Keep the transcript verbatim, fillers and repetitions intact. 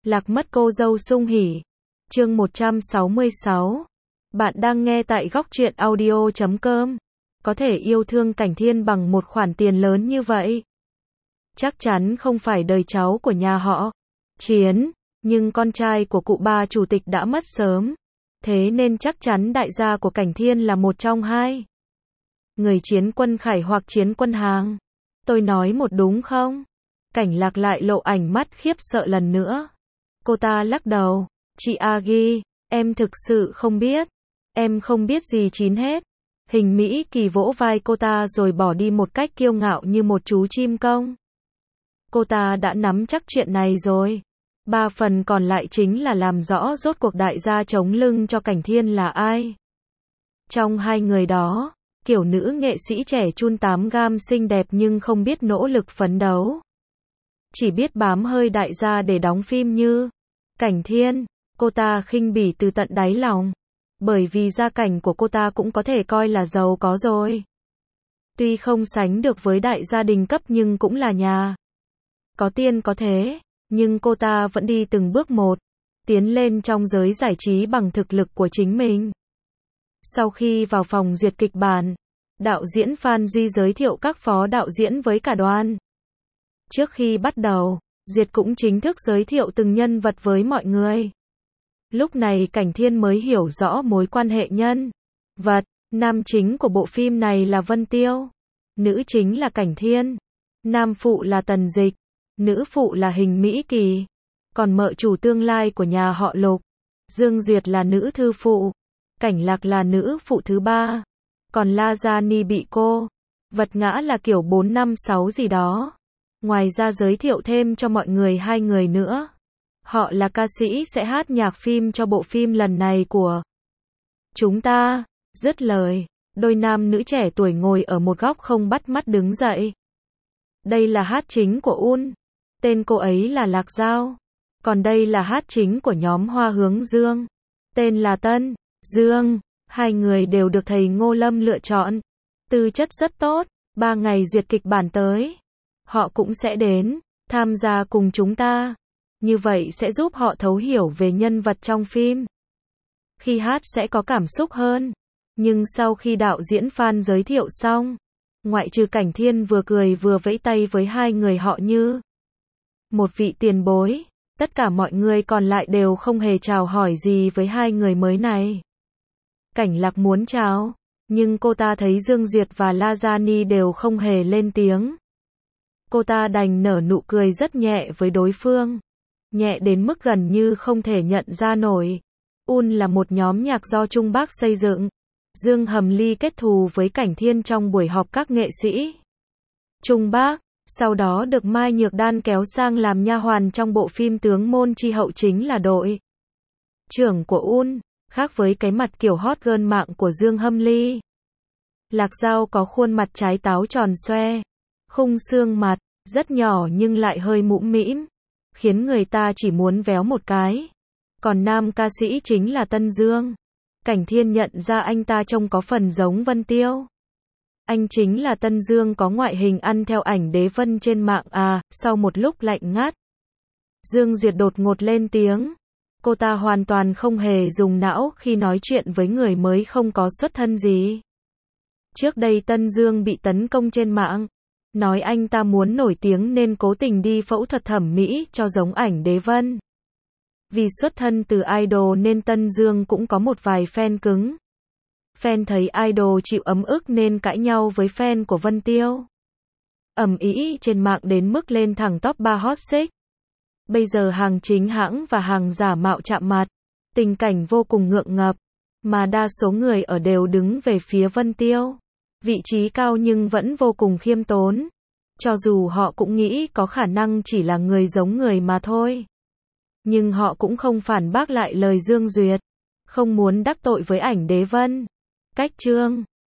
Lạc mất cô dâu sung hỉ. Chương một trăm sáu mươi sáu. Bạn đang nghe tại góc truyện audio chấm com. Có thể yêu thương Cảnh Thiên bằng một khoản tiền lớn như vậy. Chắc chắn không phải đời cháu của nhà họ Chiến, nhưng con trai của cụ bà chủ tịch đã mất sớm. Thế nên chắc chắn đại gia của Cảnh Thiên là một trong hai. Người Chiến Quân Khải hoặc Chiến Quân Hàng. Tôi nói một đúng không? Cảnh Lạc lại lộ ảnh mắt khiếp sợ lần nữa. Cô ta lắc đầu. Chị Agi, em thực sự không biết. Em không biết gì chín hết. Hình Mỹ Kỳ vỗ vai cô ta rồi bỏ đi một cách kiêu ngạo như một chú chim công. Cô ta đã nắm chắc chuyện này rồi. Ba phần còn lại chính là làm rõ rốt cuộc đại gia chống lưng cho Cảnh Thiên là ai. Trong hai người đó, kiểu nữ nghệ sĩ trẻ chun tám gam xinh đẹp nhưng không biết nỗ lực phấn đấu. Chỉ biết bám hơi đại gia để đóng phim như Cảnh Thiên, cô ta khinh bỉ từ tận đáy lòng. Bởi vì gia cảnh của cô ta cũng có thể coi là giàu có rồi. Tuy không sánh được với đại gia đình cấp nhưng cũng là nhà có tiền có thế. Nhưng cô ta vẫn đi từng bước một, tiến lên trong giới giải trí bằng thực lực của chính mình. Sau khi vào phòng duyệt kịch bản, đạo diễn Phan Duy giới thiệu các phó đạo diễn với cả đoàn. Trước khi bắt đầu, duyệt cũng chính thức giới thiệu từng nhân vật với mọi người. Lúc này Cảnh Thiên mới hiểu rõ mối quan hệ nhân vật. Nam chính của bộ phim này là Vân Tiêu, nữ chính là Cảnh Thiên, nam phụ là Tần Dịch, nữ phụ là Hình Mỹ Kỳ, còn mợ chủ tương lai của nhà họ Lục, Dương Duyệt là nữ thư phụ, Cảnh Lạc là nữ phụ thứ ba, còn La Gia Ni bị cô vật ngã là kiểu bốn năm sáu gì đó. Ngoài ra giới thiệu thêm cho mọi người hai người nữa. Họ là ca sĩ sẽ hát nhạc phim cho bộ phim lần này của chúng ta. Dứt lời, đôi nam nữ trẻ tuổi ngồi ở một góc không bắt mắt đứng dậy. Đây là hát chính của Un. Tên cô ấy là Lạc Giao. Còn đây là hát chính của nhóm Hoa Hướng Dương. Tên là Tân Dương. Hai người đều được thầy Ngô Lâm lựa chọn. Tư chất rất tốt. Ba ngày duyệt kịch bản tới, họ cũng sẽ đến tham gia cùng chúng ta. Như vậy sẽ giúp họ thấu hiểu về nhân vật trong phim. Khi hát sẽ có cảm xúc hơn. Nhưng sau khi đạo diễn Phan giới thiệu xong, ngoại trừ Cảnh Thiên vừa cười vừa vẫy tay với hai người họ như một vị tiền bối, tất cả mọi người còn lại đều không hề chào hỏi gì với hai người mới này. Cảnh Lạc muốn chào, nhưng cô ta thấy Dương Duyệt và La Gia Ni đều không hề lên tiếng. Cô ta đành nở nụ cười rất nhẹ với đối phương. Nhẹ đến mức gần như không thể nhận ra nổi. Un là một nhóm nhạc do Trung Bắc xây dựng. Dương Hầm Ly kết thù với Cảnh Thiên trong buổi họp các nghệ sĩ Trung Bắc, sau đó được Mai Nhược Đan kéo sang làm nha hoàn trong bộ phim Tướng Môn Chi Hậu chính là đội trưởng của Un, khác với cái mặt kiểu hot girl mạng của Dương Hâm Ly. Lạc Giao có khuôn mặt trái táo tròn xoe, khung xương mặt rất nhỏ nhưng lại hơi mũm mĩm, khiến người ta chỉ muốn véo một cái. Còn nam ca sĩ chính là Tân Dương. Cảnh Thiên nhận ra anh ta trông có phần giống Vân Tiêu. Anh chính là Tân Dương có ngoại hình ăn theo ảnh đế vân trên mạng à. Sau một lúc lạnh ngắt, Dương Duyệt đột ngột lên tiếng. Cô ta hoàn toàn không hề dùng não khi nói chuyện với người mới không có xuất thân gì. Trước đây Tân Dương bị tấn công trên mạng, nói anh ta muốn nổi tiếng nên cố tình đi phẫu thuật thẩm mỹ cho giống ảnh đế vân. Vì xuất thân từ idol nên Tân Dương cũng có một vài fan cứng. Fan thấy idol chịu ấm ức nên cãi nhau với fan của Vân Tiêu. Ầm ĩ trên mạng đến mức lên thẳng top ba hot search. Bây giờ hàng chính hãng và hàng giả mạo chạm mặt. Tình cảnh vô cùng ngượng ngập. Mà đa số người ở đều đứng về phía Vân Tiêu. Vị trí cao nhưng vẫn vô cùng khiêm tốn. Cho dù họ cũng nghĩ có khả năng chỉ là người giống người mà thôi. Nhưng họ cũng không phản bác lại lời Dương Duyệt. Không muốn đắc tội với ảnh đế vân. Cách chương